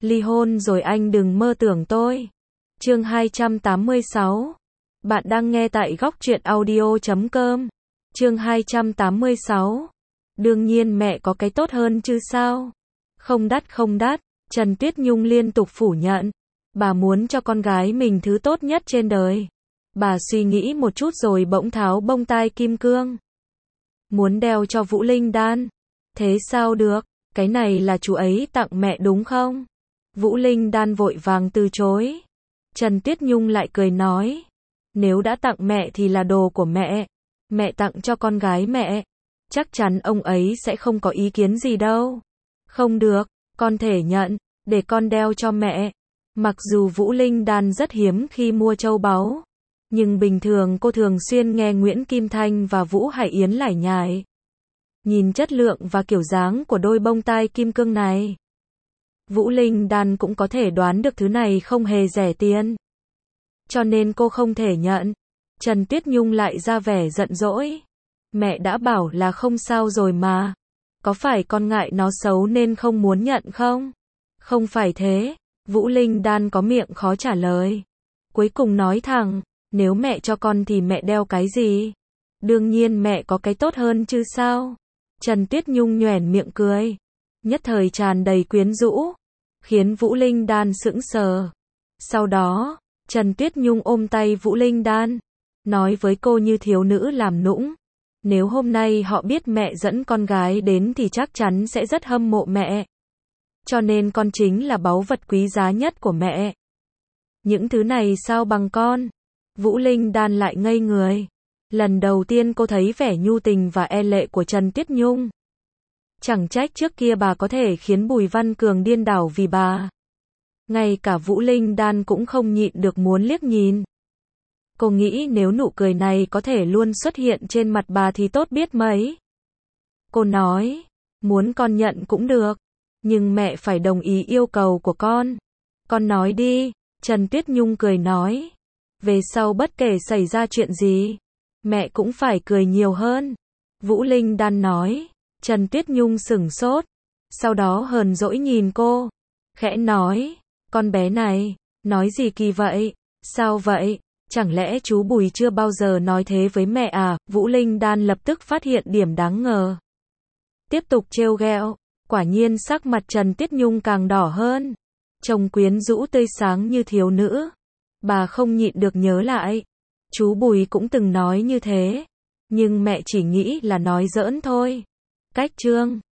Ly hôn rồi anh đừng mơ tưởng tôi. Chương 286. Bạn đang nghe tại góc truyện audio.com. Chương 286. Đương nhiên mẹ có cái tốt hơn chứ sao? Không đắt không đắt, Trần Tuyết Nhung liên tục phủ nhận. Bà muốn cho con gái mình thứ tốt nhất trên đời. Bà suy nghĩ một chút rồi bỗng tháo bông tai kim cương. Muốn đeo cho Vũ Linh Đan. Thế sao được, cái này là chú ấy tặng mẹ đúng không? Vũ Linh Đan vội vàng từ chối. Trần Tuyết Nhung lại cười nói. Nếu đã tặng mẹ thì là đồ của mẹ. Mẹ tặng cho con gái mẹ. Chắc chắn ông ấy sẽ không có ý kiến gì đâu. Không được, con thể nhận, để con đeo cho mẹ. Mặc dù Vũ Linh Đan rất hiếm khi mua châu báu, nhưng bình thường cô thường xuyên nghe Nguyễn Kim Thanh và Vũ Hải Yến lải nhải. Nhìn chất lượng và kiểu dáng của đôi bông tai kim cương này, Vũ Linh Đan cũng có thể đoán được thứ này không hề rẻ tiền. Cho nên cô không thể nhận. Trần Tuyết Nhung lại ra vẻ giận dỗi. Mẹ đã bảo là không sao rồi mà. Có phải con ngại nó xấu nên không muốn nhận không? Không phải thế. Vũ Linh Đan có miệng khó trả lời. Cuối cùng nói thẳng, nếu mẹ cho con thì mẹ đeo cái gì? Đương nhiên mẹ có cái tốt hơn chứ sao? Trần Tuyết Nhung nhoẻn miệng cười. Nhất thời tràn đầy quyến rũ. Khiến Vũ Linh Đan sững sờ. Sau đó, Trần Tuyết Nhung ôm tay Vũ Linh Đan. Nói với cô như thiếu nữ làm nũng. Nếu hôm nay họ biết mẹ dẫn con gái đến thì chắc chắn sẽ rất hâm mộ mẹ. Cho nên con chính là báu vật quý giá nhất của mẹ. Những thứ này sao bằng con? Vũ Linh Đan lại ngây người. Lần đầu tiên cô thấy vẻ nhu tình và e lệ của Trần Tuyết Nhung. Chẳng trách trước kia bà có thể khiến Bùi Văn Cường điên đảo vì bà. Ngay cả Vũ Linh Đan cũng không nhịn được muốn liếc nhìn. Cô nghĩ nếu nụ cười này có thể luôn xuất hiện trên mặt bà thì tốt biết mấy. Cô nói, muốn con nhận cũng được, nhưng mẹ phải đồng ý yêu cầu của con. Con nói đi, Trần Tuyết Nhung cười nói. Về sau bất kể xảy ra chuyện gì, mẹ cũng phải cười nhiều hơn. Vũ Linh Đan nói. Trần Tuyết Nhung sửng sốt. Sau đó hờn dỗi nhìn cô. Khẽ nói, con bé này, nói gì kỳ vậy? Sao vậy? Chẳng lẽ chú Bùi chưa bao giờ nói thế với mẹ à? Vũ Linh Đan lập tức phát hiện điểm đáng ngờ. Tiếp tục trêu ghẹo. Quả nhiên sắc mặt Trần Tuyết Nhung càng đỏ hơn. Trông quyến rũ tươi sáng như thiếu nữ. Bà không nhịn được nhớ lại. Chú Bùi cũng từng nói như thế. Nhưng mẹ chỉ nghĩ là nói giỡn thôi. Cách chương